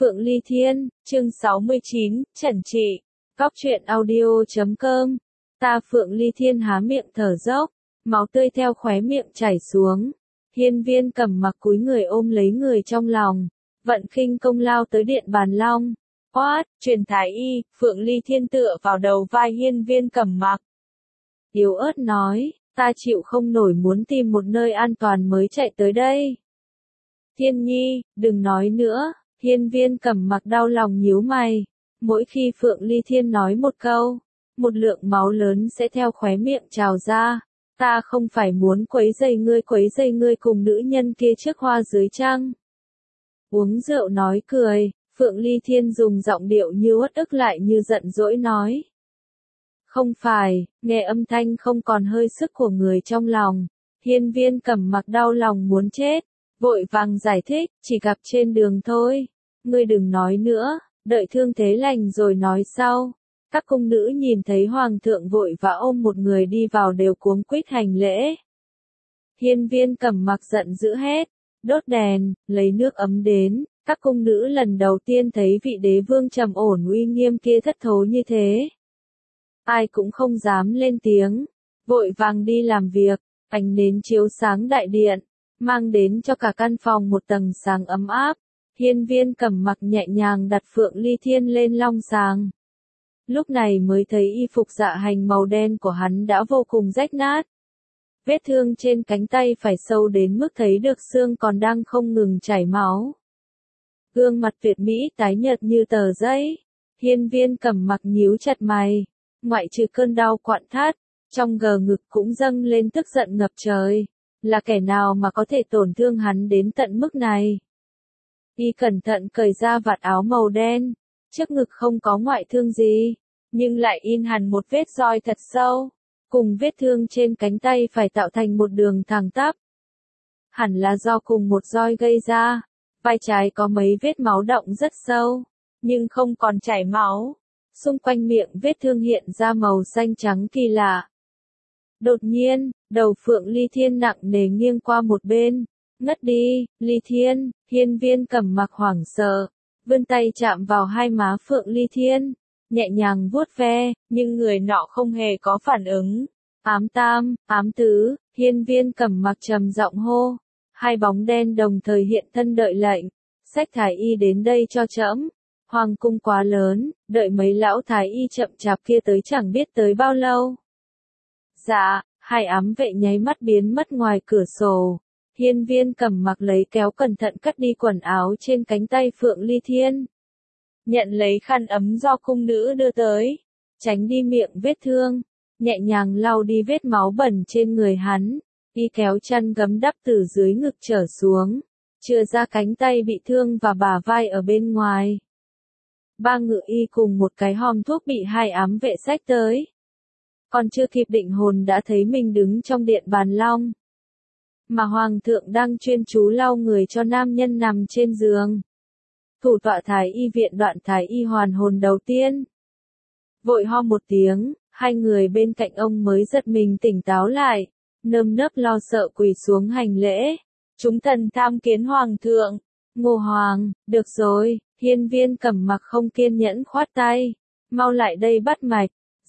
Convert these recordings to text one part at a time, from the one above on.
Phượng Ly Thiên, chương 69, Trần Trị. Cóc truyện audio.com. Ta Phượng Ly Thiên há miệng thở dốc, máu tươi theo khóe miệng chảy xuống. Hiên Viên Cầm Mặc cúi người ôm lấy người trong lòng, vận khinh công lao tới điện bàn long. Oát, truyền thái y, Phượng Ly Thiên tựa vào đầu vai Hiên Viên Cầm Mặc. Yếu ớt nói, ta chịu không nổi, muốn tìm một nơi an toàn mới chạy tới đây. Thiên Nhi, đừng nói nữa. Hiên Viên Cầm Mặc đau lòng nhíu mày. Mỗi khi Phượng Ly Thiên nói một câu, một lượng máu lớn sẽ theo khóe miệng trào ra. Ta không phải muốn quấy rầy ngươi cùng nữ nhân kia trước hoa dưới trăng. Uống rượu nói cười, Phượng Ly Thiên dùng giọng điệu như uất ức lại như giận dỗi nói. Không phải, nghe âm thanh không còn hơi sức của người trong lòng. Hiên Viên Cầm Mặc đau lòng muốn chết, vội vàng giải thích, chỉ gặp trên đường thôi. Ngươi đừng nói nữa, đợi thương thế lành rồi nói sau. Các cung nữ nhìn thấy hoàng thượng vội vã ôm một người đi vào đều cuống quýt hành lễ. Hiên Viên Cầm Mặc giận dữ hét, đốt đèn, lấy nước ấm đến. Các cung nữ lần đầu tiên thấy vị đế vương trầm ổn uy nghiêm kia thất thố như thế. Ai cũng không dám lên tiếng, vội vàng đi làm việc. Ánh nến chiếu sáng đại điện, mang đến cho cả căn phòng một tầng sáng ấm áp. Hiên Viên Cầm Mặc nhẹ nhàng đặt Phượng Ly Thiên lên long sàng. Lúc này mới thấy y phục dạ hành màu đen của hắn đã vô cùng rách nát. Vết thương trên cánh tay phải sâu đến mức thấy được xương còn đang không ngừng chảy máu. Gương mặt tuyệt mỹ tái nhợt như tờ giấy. Hiên Viên Cầm Mặc nhíu chặt mày, ngoại trừ cơn đau quặn thắt, trong gờ ngực cũng dâng lên tức giận ngập trời. Là kẻ nào mà có thể tổn thương hắn đến tận mức này? Y cẩn thận cởi ra vạt áo màu đen, trước ngực không có ngoại thương gì, nhưng lại in hẳn một vết roi thật sâu, cùng vết thương trên cánh tay phải tạo thành một đường thẳng tắp. Hẳn là do cùng một roi gây ra. Vai trái có mấy vết máu đọng rất sâu, nhưng không còn chảy máu. Xung quanh miệng vết thương hiện ra màu xanh trắng kỳ lạ. Đột nhiên, đầu Phượng Ly Thiên nặng nề nghiêng qua một bên. Ngất đi, Ly Thiên. Hiên Viên Cầm Mặc hoảng sợ, vươn tay chạm vào hai má Phượng Ly Thiên, nhẹ nhàng vuốt ve, nhưng người nọ không hề có phản ứng. Ám tam, ám tứ, Hiên Viên Cầm Mặc trầm giọng hô. Hai bóng đen đồng thời hiện thân đợi lệnh. Xách thái y đến đây cho trẫm. Hoàng cung quá lớn, đợi mấy lão thái y chậm chạp kia tới chẳng biết tới bao lâu. Dạ, hai ám vệ nháy mắt biến mất ngoài cửa sổ. Hiên Viên Cầm Mặc lấy kéo cẩn thận cắt đi quần áo trên cánh tay Phượng Ly Thiên. Nhận lấy khăn ấm do cung nữ đưa tới, tránh đi miệng vết thương, nhẹ nhàng lau đi vết máu bẩn trên người hắn. Y kéo chăn gấm đắp từ dưới ngực trở xuống, chừa ra cánh tay bị thương và bả vai ở bên ngoài. Ba ngự y cùng một cái hòm thuốc bị hai ám vệ xách tới. Còn chưa kịp định hồn đã thấy mình đứng trong điện bàn long. Mà hoàng thượng đang chuyên chú lau người cho nam nhân nằm trên giường. Thủ tọa thái y viện Đoạn thái y hoàn hồn đầu tiên. Vội ho một tiếng, hai người bên cạnh ông mới giật mình tỉnh táo lại, nơm nớp lo sợ quỳ xuống hành lễ. Chúng thần tham kiến hoàng thượng. Ngô hoàng, được rồi. Hiên Viên Cầm Mặc không kiên nhẫn khoát tay. Mau lại đây bắt mạch.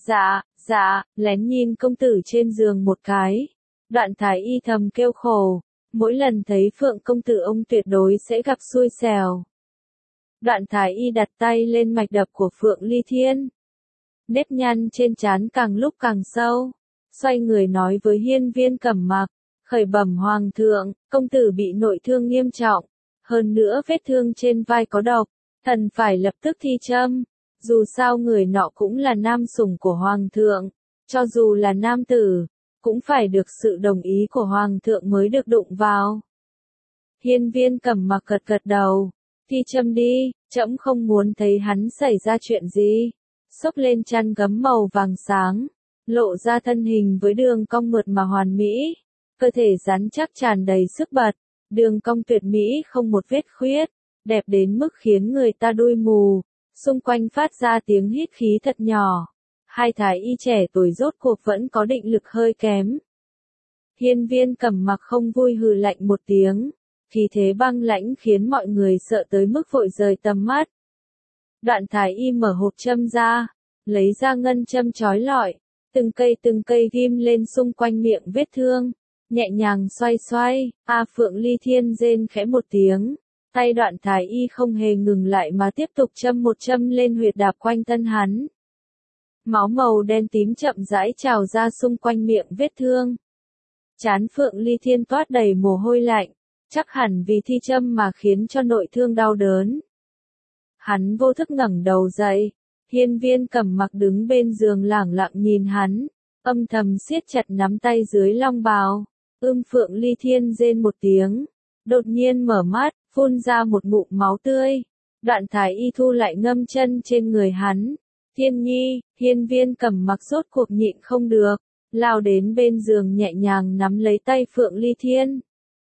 Dạ, lén nhìn công tử trên giường một cái. Đoạn thái y thầm kêu khổ. Mỗi lần thấy Phượng công tử ông tuyệt đối sẽ gặp xui xẻo. Đoạn thái y đặt tay lên mạch đập của Phượng Ly Thiên. Nếp nhăn trên trán càng lúc càng sâu. Xoay người nói với Hiên Viên Cầm Mặc. Khởi bẩm hoàng thượng, công tử bị nội thương nghiêm trọng. Hơn nữa vết thương trên vai có độc. Thần phải lập tức thi châm. Dù sao người nọ cũng là nam sủng của hoàng thượng. Cho dù là nam tử, cũng phải được sự đồng ý của hoàng thượng mới được đụng vào. Hiên Viên Cầm Mặc gật gật đầu. Thi châm đi, trẫm không muốn thấy hắn xảy ra chuyện gì. Xốc lên chăn gấm màu vàng sáng, lộ ra thân hình với đường cong mượt mà hoàn mỹ. Cơ thể rắn chắc tràn đầy sức bật, đường cong tuyệt mỹ không một vết khuyết, đẹp đến mức khiến người ta đuôi mù. Xung quanh phát ra tiếng hít khí thật nhỏ. Hai thái y trẻ tuổi rốt cuộc vẫn có định lực hơi kém. Hiên Viên Cầm Mặc không vui hừ lạnh một tiếng. khí thế băng lãnh khiến mọi người sợ tới mức vội rời tầm mắt. Đoạn thái y mở hộp châm ra, lấy ra ngân châm chói lọi, từng cây ghim lên xung quanh miệng vết thương, nhẹ nhàng xoay xoay, Phượng Ly Thiên rên khẽ một tiếng, tay đoạn thái y không hề ngừng lại mà tiếp tục châm một châm lên huyệt đạp quanh thân hắn. Máu màu đen tím chậm rãi trào ra xung quanh miệng vết thương. Trán Phượng Ly Thiên toát đầy mồ hôi lạnh, chắc hẳn vì thi châm mà khiến cho nội thương đau đớn. Hắn vô thức ngẩng đầu dậy, Hiên Viên Cẩm Mặc đứng bên giường lẳng lặng nhìn hắn, âm thầm siết chặt nắm tay dưới long bào. Phượng Ly Thiên rên một tiếng, đột nhiên mở mắt, phun ra một ngụm máu tươi. Đoạn thái y thu lại ngâm chân trên người hắn. Thiên Nhi, Hiên Viên Cẩm Mặc rốt cuộc nhịn không được, lao đến bên giường nhẹ nhàng nắm lấy tay Phượng Ly Thiên.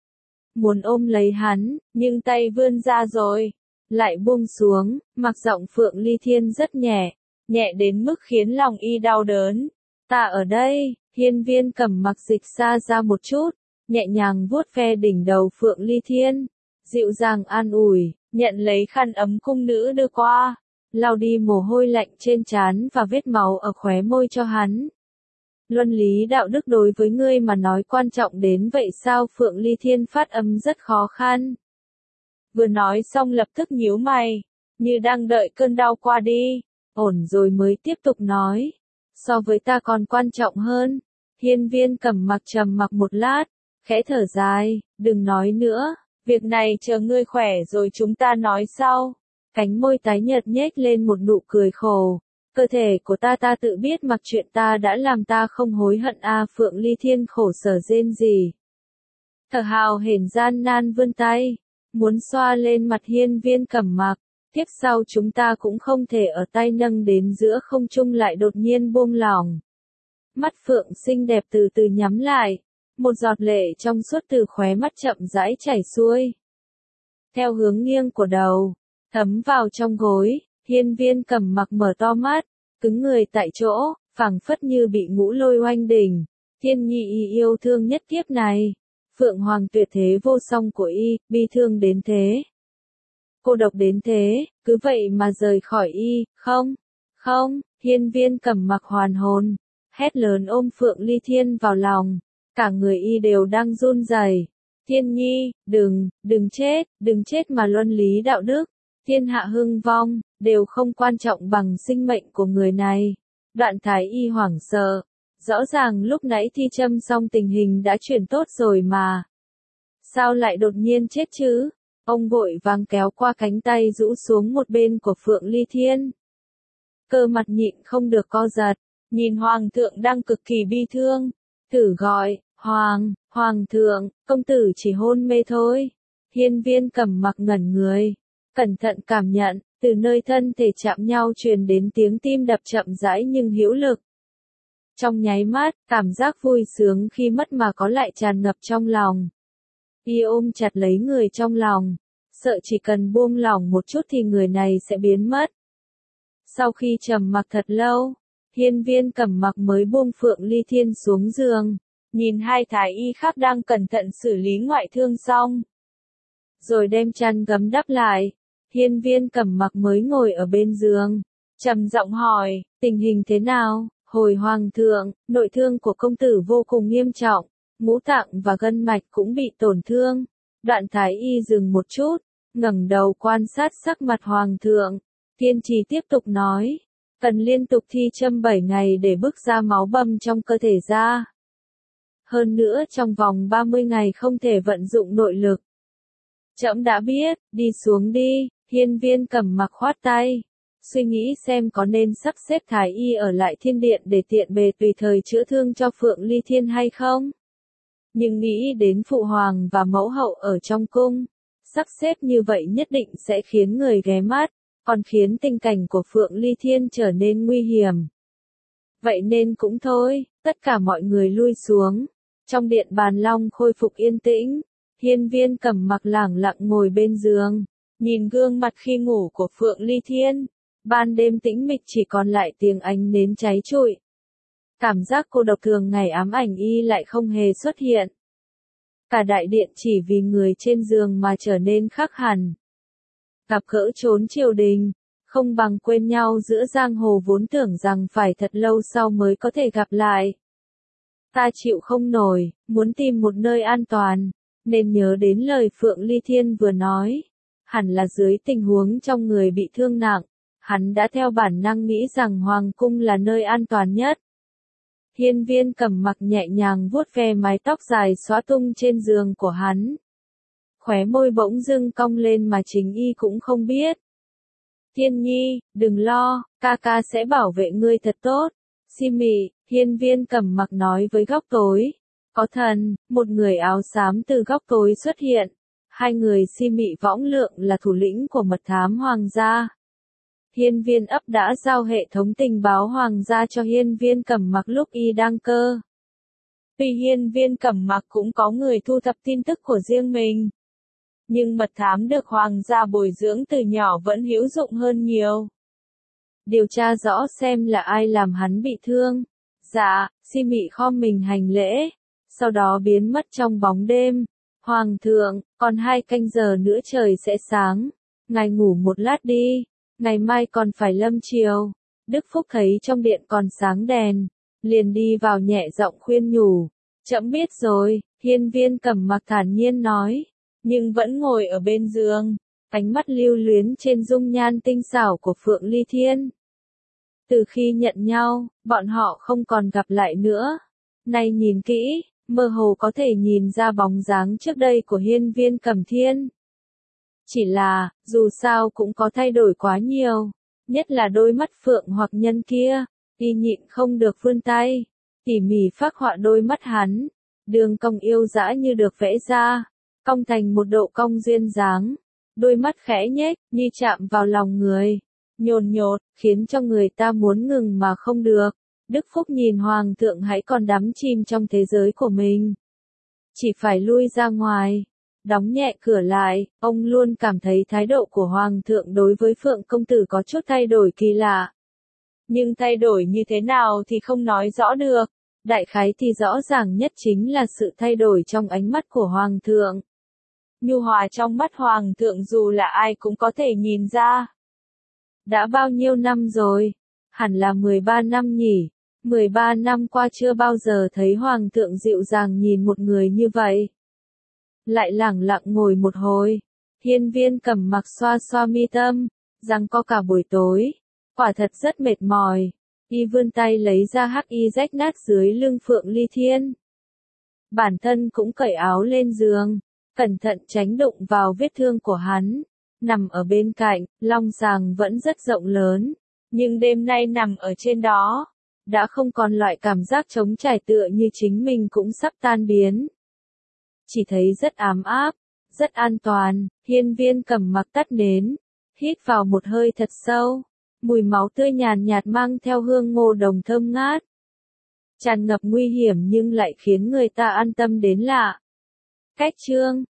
Muốn ôm lấy hắn, nhưng tay vươn ra rồi, lại buông xuống, mặc giọng Phượng Ly Thiên rất nhẹ, nhẹ đến mức khiến lòng y đau đớn. Ta ở đây, Hiên Viên Cẩm Mặc dịch xa ra một chút, nhẹ nhàng vuốt ve đỉnh đầu Phượng Ly Thiên, dịu dàng an ủi, nhận lấy khăn ấm cung nữ đưa qua, lau đi mồ hôi lạnh trên trán và vết máu ở khóe môi cho hắn. Luân lý đạo đức đối với ngươi mà nói quan trọng đến vậy sao? Phượng Ly Thiên phát âm rất khó khăn. Vừa nói xong lập tức nhíu mày, như đang đợi cơn đau qua đi, ổn rồi mới tiếp tục nói. So với ta còn quan trọng hơn. Hiên Viên Cẩm Mặc trầm mặc một lát, khẽ thở dài, đừng nói nữa, việc này chờ ngươi khỏe rồi chúng ta nói sau. Cánh môi tái nhợt nhếch lên một nụ cười khổ. Cơ thể của ta tự biết mặc chuyện ta đã làm ta không hối hận. Phượng Ly Thiên khổ sở rên rỉ. Thở hào hển gian nan vươn tay, muốn xoa lên mặt Hiên Viên Cẩm Mặc. Tiếp sau chúng ta cũng không thể ở tay nâng đến giữa không trung lại đột nhiên buông lỏng. Mắt Phượng xinh đẹp từ từ nhắm lại, một giọt lệ trong suốt từ khóe mắt chậm rãi chảy xuôi. Theo hướng nghiêng của đầu, thấm vào trong gối, Hiên Viên Cẩm Mặc mở to mắt, cứng người tại chỗ, phảng phất như bị ngũ lôi oanh đỉnh. Thiên Nhi y yêu thương nhất kiếp này, Phượng Hoàng tuyệt thế vô song của y, bi thương đến thế, cô độc đến thế, cứ vậy mà rời khỏi y. Không, Hiên Viên Cẩm Mặc hoàn hồn, hét lớn ôm Phượng Ly Thiên vào lòng, cả người y đều đang run rẩy. Thiên Nhi, đừng chết mà luân lý đạo đức, thiên hạ hưng vong, đều không quan trọng bằng sinh mệnh của người này. Đoạn thái y hoảng sợ, rõ ràng lúc nãy thi châm xong tình hình đã chuyển tốt rồi mà. Sao lại đột nhiên chết chứ? Ông vội vàng kéo qua cánh tay rũ xuống một bên của Phượng Ly Thiên. Cơ mặt nhịn không được co giật, nhìn Hoàng thượng đang cực kỳ bi thương, thử gọi, Hoàng thượng, công tử chỉ hôn mê thôi. Hiên Viên Cẩm Mặc ngẩn người, cẩn thận cảm nhận, từ nơi thân thể chạm nhau truyền đến tiếng tim đập chậm rãi nhưng hữu lực. Trong nháy mắt, cảm giác vui sướng khi mất mà có lại tràn ngập trong lòng. Y ôm chặt lấy người trong lòng, sợ chỉ cần buông lỏng một chút thì người này sẽ biến mất. Sau khi trầm mặc thật lâu, Hiên Viên Cẩm Mặc mới buông Phượng Ly Thiên xuống giường, nhìn hai thái y khác đang cẩn thận xử lý ngoại thương xong, rồi đem chăn gấm đắp lại. Hiên Viên Cẩm Mặc mới ngồi ở bên giường, trầm giọng hỏi, tình hình thế nào? Hồi Hoàng thượng, nội thương của công tử vô cùng nghiêm trọng, ngũ tạng và gân mạch cũng bị tổn thương. Đoạn thái y dừng một chút, ngẩng đầu quan sát sắc mặt Hoàng thượng, kiên trì tiếp tục nói, cần liên tục thi châm 7 ngày để bức ra máu bầm trong cơ thể ra. Hơn nữa trong vòng 30 ngày không thể vận dụng nội lực. Trẫm đã biết, đi xuống đi. Hiên Viên Cẩm Mặc khoát tay, suy nghĩ xem có nên sắp xếp thái y ở lại thiên điện để tiện bề tùy thời chữa thương cho Phượng Ly Thiên hay không. Nhưng nghĩ đến phụ hoàng và mẫu hậu ở trong cung, sắp xếp như vậy nhất định sẽ khiến người ghé mắt, còn khiến tình cảnh của Phượng Ly Thiên trở nên nguy hiểm. Vậy nên cũng thôi, tất cả mọi người lui xuống. Trong điện bàn long khôi phục yên tĩnh, Hiên Viên Cẩm Mặc lẳng lặng ngồi bên giường, nhìn gương mặt khi ngủ của Phượng Ly Thiên. Ban đêm tĩnh mịch chỉ còn lại tiếng ánh nến cháy trụi. Cảm giác cô độc thường ngày ám ảnh y lại không hề xuất hiện. Cả đại điện chỉ vì người trên giường mà trở nên khác hẳn. Gặp gỡ trốn triều đình, không bằng quên nhau giữa giang hồ vốn tưởng rằng phải thật lâu sau mới có thể gặp lại. Ta chịu không nổi, muốn tìm một nơi an toàn, nên nhớ đến lời Phượng Ly Thiên vừa nói. Hẳn là dưới tình huống trong người bị thương nặng, hắn đã theo bản năng nghĩ rằng Hoàng cung là nơi an toàn nhất. Hiên Viên Cẩm Mặc nhẹ nhàng vuốt ve mái tóc dài xõa tung trên giường của hắn. Khóe môi bỗng dưng cong lên mà chính y cũng không biết. Thiên Nhi, đừng lo, ca ca sẽ bảo vệ ngươi thật tốt. Si mị, Hiên Viên Cẩm Mặc nói với góc tối. Có thần, một người áo xám từ góc tối xuất hiện. Hai người Si mị võng lượng là thủ lĩnh của mật thám hoàng gia. Hiên Viên ấp đã giao hệ thống tình báo hoàng gia cho Hiên Viên Cẩm Mặc lúc y đang cơ. Tuy Hiên Viên Cẩm Mặc cũng có người thu thập tin tức của riêng mình, nhưng mật thám được hoàng gia bồi dưỡng từ nhỏ vẫn hữu dụng hơn nhiều. Điều tra rõ xem là ai làm hắn bị thương. Dạ, Si mị khom mình hành lễ, sau đó biến mất trong bóng đêm. Hoàng thượng, còn 2 canh giờ nữa trời sẽ sáng. Ngài ngủ một lát đi, ngày mai còn phải lâm triều. Đức Phúc thấy trong điện còn sáng đèn, liền đi vào nhẹ giọng khuyên nhủ. Trẫm biết rồi, Hiên Viên Cẩm Mặc thản nhiên nói, nhưng vẫn ngồi ở bên giường, ánh mắt lưu luyến trên dung nhan tinh xảo của Phượng Ly Thiên. Từ khi nhận nhau, bọn họ không còn gặp lại nữa. Nay nhìn kỹ, mơ hồ có thể nhìn ra bóng dáng trước đây của Hiên Viên Cẩm Thiên. Chỉ là, dù sao cũng có thay đổi quá nhiều, nhất là đôi mắt phượng hoặc nhân kia, y nhịn không được vươn tay, tỉ mỉ phác họa đôi mắt hắn, đường cong yêu dã như được vẽ ra, cong thành một độ cong duyên dáng, đôi mắt khẽ nhếch, như chạm vào lòng người, nhồn nhột, khiến cho người ta muốn ngừng mà không được. Đức Phúc nhìn Hoàng thượng hãy còn đắm chìm trong thế giới của mình. Chỉ phải lui ra ngoài, đóng nhẹ cửa lại, ông luôn cảm thấy thái độ của Hoàng thượng đối với Phượng công tử có chút thay đổi kỳ lạ. Nhưng thay đổi như thế nào thì không nói rõ được, đại khái thì rõ ràng nhất chính là sự thay đổi trong ánh mắt của Hoàng thượng. Nhu hòa trong mắt Hoàng thượng dù là ai cũng có thể nhìn ra. Đã bao nhiêu năm rồi? Hẳn là 13 năm nhỉ? 13 năm qua chưa bao giờ thấy Hoàng thượng dịu dàng nhìn một người như vậy. Lại lẳng lặng ngồi một hồi. Hiên Viên Cẩm Mặc xoa xoa mi tâm, rằng có cả buổi tối. Quả thật rất mệt mỏi. Y vươn tay lấy ra hắc y rách nát dưới lưng Phượng Ly Thiên. Bản thân cũng cởi áo lên giường, cẩn thận tránh đụng vào vết thương của hắn. Nằm ở bên cạnh, long giàng vẫn rất rộng lớn. Nhưng đêm nay nằm ở trên đó, đã không còn loại cảm giác trống trải tựa như chính mình cũng sắp tan biến. Chỉ thấy rất ấm áp, rất an toàn. Hiên Viên Cẩm Mặc tắt nến, hít vào một hơi thật sâu. Mùi máu tươi nhàn nhạt mang theo hương ngô đồng thơm ngát. Tràn ngập nguy hiểm nhưng lại khiến người ta an tâm đến lạ. Cách chương